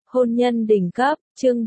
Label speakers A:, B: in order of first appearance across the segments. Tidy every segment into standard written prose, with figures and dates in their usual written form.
A: Hôn nhân đỉnh cấp, chương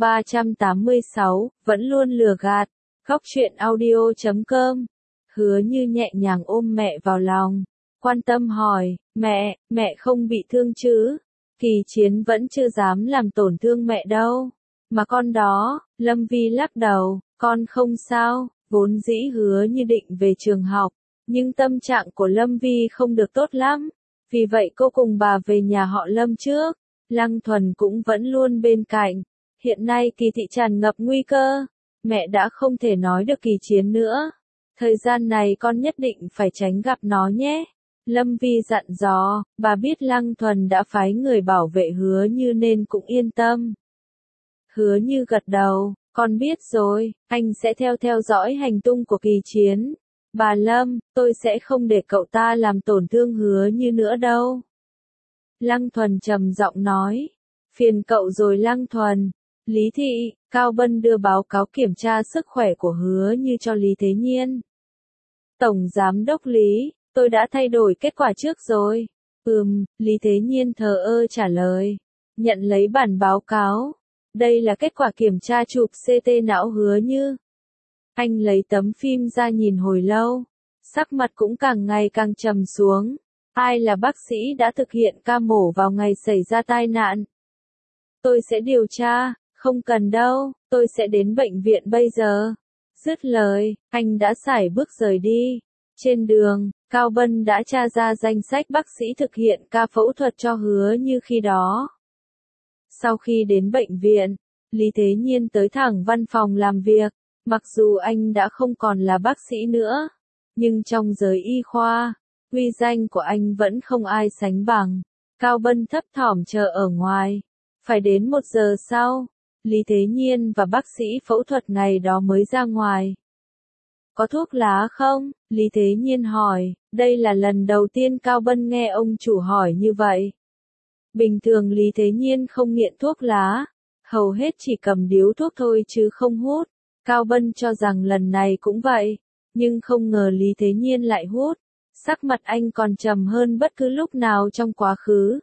A: 386, vẫn luôn lừa gạt. Góc truyện audio.com. Hứa Như nhẹ nhàng ôm mẹ vào lòng, quan tâm hỏi, mẹ không bị thương chứ? Kỳ Chiến vẫn chưa dám làm tổn thương mẹ đâu. Mà con đó, Lâm Vi lắc đầu, con không sao, vốn dĩ Hứa Như định về trường học, nhưng tâm trạng của Lâm Vi không được tốt lắm. Vì vậy cô cùng bà về nhà họ Lâm trước. Lăng Thuần cũng vẫn luôn bên cạnh. Hiện nay Kỳ thị tràn ngập nguy cơ. Mẹ đã không thể nói được Kỳ Chiến nữa. Thời gian này con nhất định phải tránh gặp nó nhé. Lâm Vi dặn dò, bà biết Lăng Thuần đã phái người bảo vệ Hứa Như nên cũng yên tâm. Hứa Như gật đầu, con biết rồi, anh sẽ theo dõi hành tung của Kỳ Chiến. Bà Lâm, tôi sẽ không để cậu ta làm tổn thương Hứa Như nữa đâu. Lăng Thuần trầm giọng nói, phiền cậu rồi Lăng Thuần. Lý Thị, Cao Bân đưa báo cáo kiểm tra sức khỏe của Hứa Như cho Lý Thế Nhiên. Tổng Giám đốc Lý, tôi đã thay đổi kết quả trước rồi. Lý Thế Nhiên thờ ơ trả lời. Nhận lấy bản báo cáo. Đây là kết quả kiểm tra chụp CT não Hứa Như. Anh lấy tấm phim ra nhìn hồi lâu. Sắc mặt cũng càng ngày càng trầm xuống. Ai là bác sĩ đã thực hiện ca mổ vào ngày xảy ra tai nạn? Tôi sẽ điều tra, không cần đâu, tôi sẽ đến bệnh viện bây giờ. Dứt lời, anh đã sải bước rời đi. Trên đường, Cao Bân đã tra ra danh sách bác sĩ thực hiện ca phẫu thuật cho Hứa Như khi đó. Sau khi đến bệnh viện, Lý Thế Nhiên tới thẳng văn phòng làm việc. Mặc dù anh đã không còn là bác sĩ nữa, nhưng trong giới y khoa, uy danh của anh vẫn không ai sánh bằng. Cao Bân thấp thỏm chờ ở ngoài. Phải đến 1 giờ sau, Lý Thế Nhiên và bác sĩ phẫu thuật ngày đó mới ra ngoài. Có thuốc lá không? Lý Thế Nhiên hỏi. Đây là lần đầu tiên Cao Bân nghe ông chủ hỏi như vậy. Bình thường Lý Thế Nhiên không nghiện thuốc lá, hầu hết chỉ cầm điếu thuốc thôi chứ không hút. Cao Bân cho rằng lần này cũng vậy, nhưng không ngờ Lý Thế Nhiên lại hút. Sắc mặt anh còn trầm hơn bất cứ lúc nào trong quá khứ.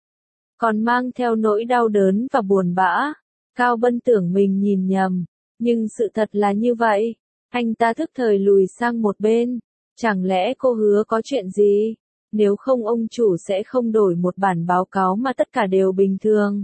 A: Còn mang theo nỗi đau đớn và buồn bã. Cao Bân tưởng mình nhìn nhầm, nhưng sự thật là như vậy. Anh ta thức thời lùi sang một bên. Chẳng lẽ cô Hứa có chuyện gì? Nếu không ông chủ sẽ không đổi một bản báo cáo mà tất cả đều bình thường.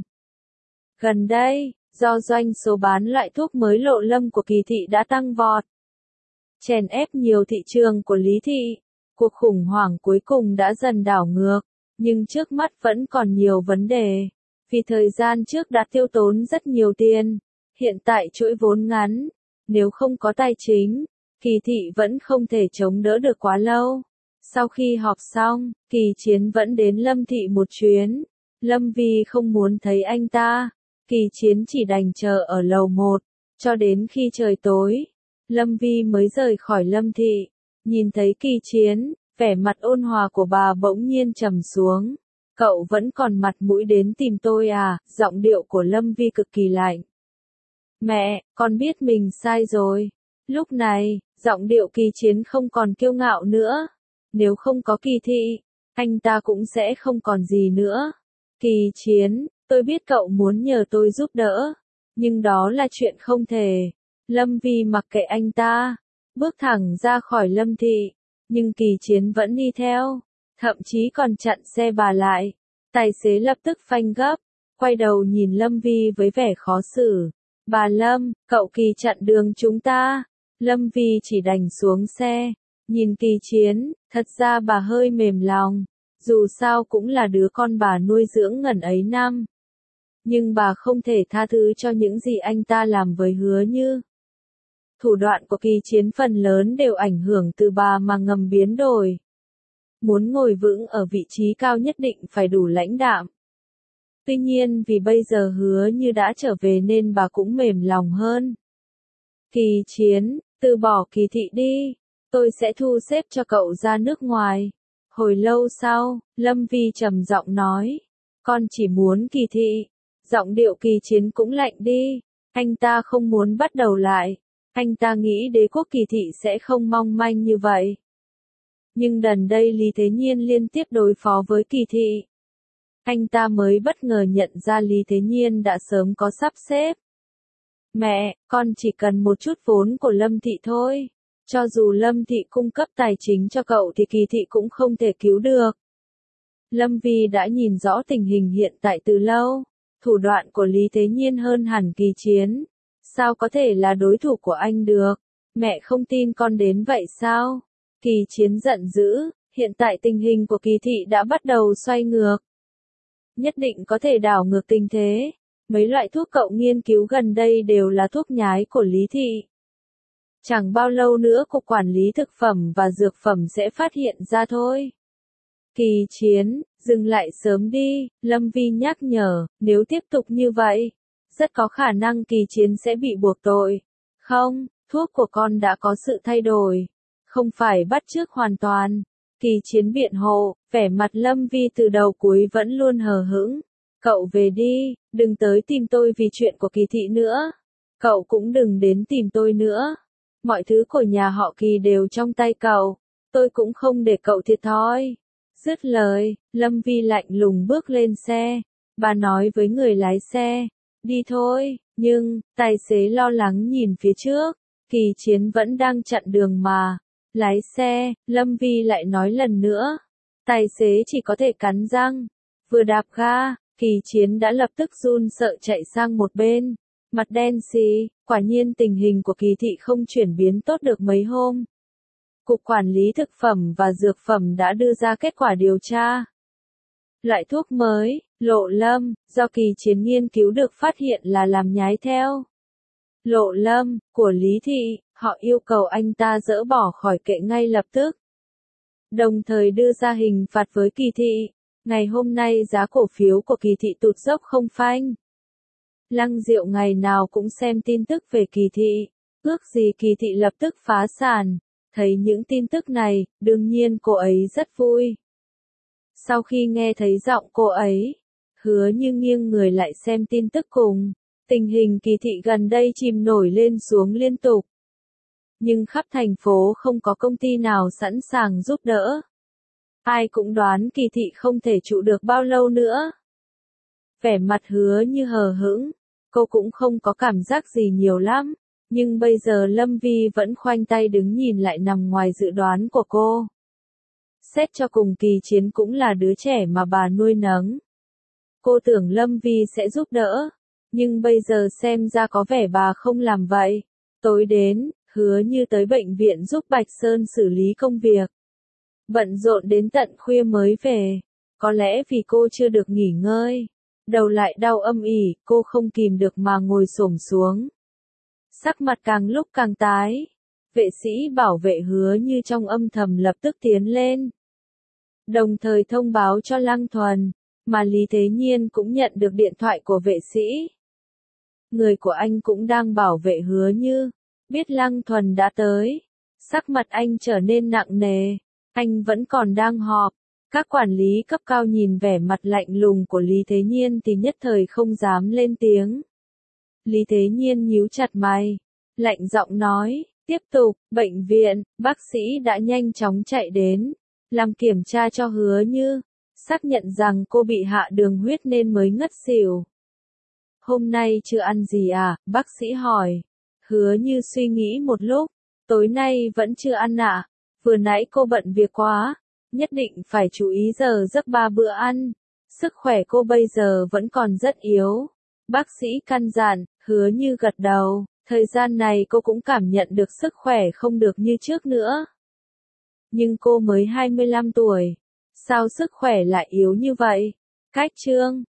A: Gần đây, do doanh số bán loại thuốc mới Lộ Lâm của Kỳ thị đã tăng vọt, chèn ép nhiều thị trường của Lý Thị. Cuộc khủng hoảng cuối cùng đã dần đảo ngược, nhưng trước mắt vẫn còn nhiều vấn đề. Vì thời gian trước đã tiêu tốn rất nhiều tiền, hiện tại chuỗi vốn ngắn, nếu không có tài chính, Kỳ thị vẫn không thể chống đỡ được quá lâu. Sau khi họp xong, Kỳ Chiến vẫn đến Lâm Thị một chuyến. Lâm Vi không muốn thấy anh ta, Kỳ Chiến chỉ đành chờ ở lầu 1, cho đến khi trời tối. Lâm Vi mới rời khỏi Lâm Thị, nhìn thấy Kỳ Chiến, vẻ mặt ôn hòa của bà bỗng nhiên trầm xuống. Cậu vẫn còn mặt mũi đến tìm tôi à? Giọng điệu của Lâm Vi cực kỳ lạnh. Mẹ, con biết mình sai rồi. Lúc này, giọng điệu Kỳ Chiến không còn kiêu ngạo nữa. Nếu không có Kỳ thị, anh ta cũng sẽ không còn gì nữa. Kỳ Chiến, tôi biết cậu muốn nhờ tôi giúp đỡ, nhưng đó là chuyện không thể. Lâm Vi mặc kệ anh ta, bước thẳng ra khỏi Lâm Thị, nhưng Kỳ Chiến vẫn đi theo, thậm chí còn chặn xe bà lại. Tài xế lập tức phanh gấp, quay đầu nhìn Lâm Vi với vẻ khó xử. Bà Lâm, cậu Kỳ chặn đường chúng ta. Lâm Vi chỉ đành xuống xe, nhìn Kỳ Chiến, thật ra bà hơi mềm lòng, dù sao cũng là đứa con bà nuôi dưỡng ngần ấy năm. Nhưng bà không thể tha thứ cho những gì anh ta làm với Hứa Như. Thủ đoạn của Kỳ Chiến phần lớn đều ảnh hưởng từ bà mà ngầm biến đổi. Muốn ngồi vững ở vị trí cao nhất định phải đủ lãnh đạm. Tuy nhiên vì bây giờ Hứa Như đã trở về nên bà cũng mềm lòng hơn. Kỳ Chiến, từ bỏ Kỳ thị đi, tôi sẽ thu xếp cho cậu ra nước ngoài. Hồi lâu sau, Lâm Vi trầm giọng nói, con chỉ muốn Kỳ thị. Giọng điệu Kỳ Chiến cũng lạnh đi, anh ta không muốn bắt đầu lại. Anh ta nghĩ đế quốc Kỳ thị sẽ không mong manh như vậy. Nhưng gần đây Lý Thế Nhiên liên tiếp đối phó với Kỳ thị. Anh ta mới bất ngờ nhận ra Lý Thế Nhiên đã sớm có sắp xếp. Mẹ, con chỉ cần một chút vốn của Lâm Thị thôi. Cho dù Lâm Thị cung cấp tài chính cho cậu thì Kỳ Thị cũng không thể cứu được. Lâm Vi đã nhìn rõ tình hình hiện tại từ lâu. Thủ đoạn của Lý Thế Nhiên hơn hẳn Kỳ Chiến. Sao có thể là đối thủ của anh được? Mẹ không tin con đến vậy sao? Kỳ Chiến giận dữ, hiện tại tình hình của Kỳ Thị đã bắt đầu xoay ngược. Nhất định có thể đảo ngược tình thế. Mấy loại thuốc cậu nghiên cứu gần đây đều là thuốc nhái của Lý Thị. Chẳng bao lâu nữa Cục Quản lý Thực phẩm và Dược phẩm sẽ phát hiện ra thôi. Kỳ Chiến, dừng lại sớm đi, Lâm Vi nhắc nhở, nếu tiếp tục như vậy, rất có khả năng Kỳ Chiến sẽ bị buộc tội. Không, thuốc của con đã có sự thay đổi, không phải bắt chước hoàn toàn. Kỳ Chiến biện hộ, vẻ mặt Lâm Vi từ đầu cuối vẫn luôn hờ hững. Cậu về đi, đừng tới tìm tôi vì chuyện của Kỳ Thị nữa. Cậu cũng đừng đến tìm tôi nữa. Mọi thứ của nhà họ Kỳ đều trong tay cậu, tôi cũng không để cậu thiệt thòi. Dứt lời, Lâm Vi lạnh lùng bước lên xe. Bà nói với người lái xe, đi thôi, nhưng, tài xế lo lắng nhìn phía trước. Kỳ Chiến vẫn đang chặn đường mà. Lái xe, Lâm Vi lại nói lần nữa. Tài xế chỉ có thể cắn răng. Vừa đạp ga, Kỳ Chiến đã lập tức run sợ chạy sang một bên. Mặt đen xì, quả nhiên tình hình của Kỳ Thị không chuyển biến tốt được mấy hôm. Cục Quản lý Thực phẩm và Dược phẩm đã đưa ra kết quả điều tra. Loại thuốc mới, Lộ Lâm, do Kỳ Chiến nghiên cứu được phát hiện là làm nhái theo Lộ Lâm, của Lý Thị, họ yêu cầu anh ta dỡ bỏ khỏi kệ ngay lập tức. Đồng thời đưa ra hình phạt với Kỳ Thị. Ngày hôm nay giá cổ phiếu của Kỳ Thị tụt dốc không phanh. Lăng Diệu ngày nào cũng xem tin tức về Kỳ Thị, ước gì Kỳ Thị lập tức phá sản. Thấy những tin tức này, đương nhiên cô ấy rất vui. Sau khi nghe thấy giọng cô ấy, Hứa Như nghiêng người lại xem tin tức cùng. Tình hình Kỳ Thị gần đây chìm nổi lên xuống liên tục. Nhưng khắp thành phố không có công ty nào sẵn sàng giúp đỡ. Ai cũng đoán Kỳ Thị không thể trụ được bao lâu nữa. Vẻ mặt Hứa Như hờ hững, cô cũng không có cảm giác gì nhiều lắm. Nhưng bây giờ Lâm Vi vẫn khoanh tay đứng nhìn lại nằm ngoài dự đoán của cô. Xét cho cùng Kỳ Chiến cũng là đứa trẻ mà bà nuôi nấng. Cô tưởng Lâm Vi sẽ giúp đỡ, nhưng bây giờ xem ra có vẻ bà không làm vậy. Tối đến, Hứa Như tới bệnh viện giúp Bạch Sơn xử lý công việc. Bận rộn đến tận khuya mới về, có lẽ vì cô chưa được nghỉ ngơi. Đầu lại đau âm ỉ, cô không kìm được mà ngồi xổm xuống. Sắc mặt càng lúc càng tái. Vệ sĩ bảo vệ Hứa Như trong âm thầm lập tức tiến lên. Đồng thời thông báo cho Lăng Thuần, mà Lý Thế Nhiên cũng nhận được điện thoại của vệ sĩ. Người của anh cũng đang bảo vệ Hứa Như. Biết Lăng Thuần đã tới. Sắc mặt anh trở nên nặng nề. Anh vẫn còn đang họp. Các quản lý cấp cao nhìn vẻ mặt lạnh lùng của Lý Thế Nhiên thì nhất thời không dám lên tiếng. Lý Thế Nhiên nhíu chặt mày, lạnh giọng nói, tiếp tục, bệnh viện, bác sĩ đã nhanh chóng chạy đến, làm kiểm tra cho Hứa Như, xác nhận rằng cô bị hạ đường huyết nên mới ngất xỉu. Hôm nay chưa ăn gì à, bác sĩ hỏi. Hứa Như suy nghĩ một lúc, tối nay vẫn chưa ăn ạ, vừa nãy cô bận việc quá, nhất định phải chú ý giờ giấc 3 bữa ăn, sức khỏe cô bây giờ vẫn còn rất yếu. Bác sĩ căn dặn, Hứa Như gật đầu, thời gian này cô cũng cảm nhận được sức khỏe không được như trước nữa. Nhưng cô mới 25 tuổi, sao sức khỏe lại yếu như vậy? Cách chương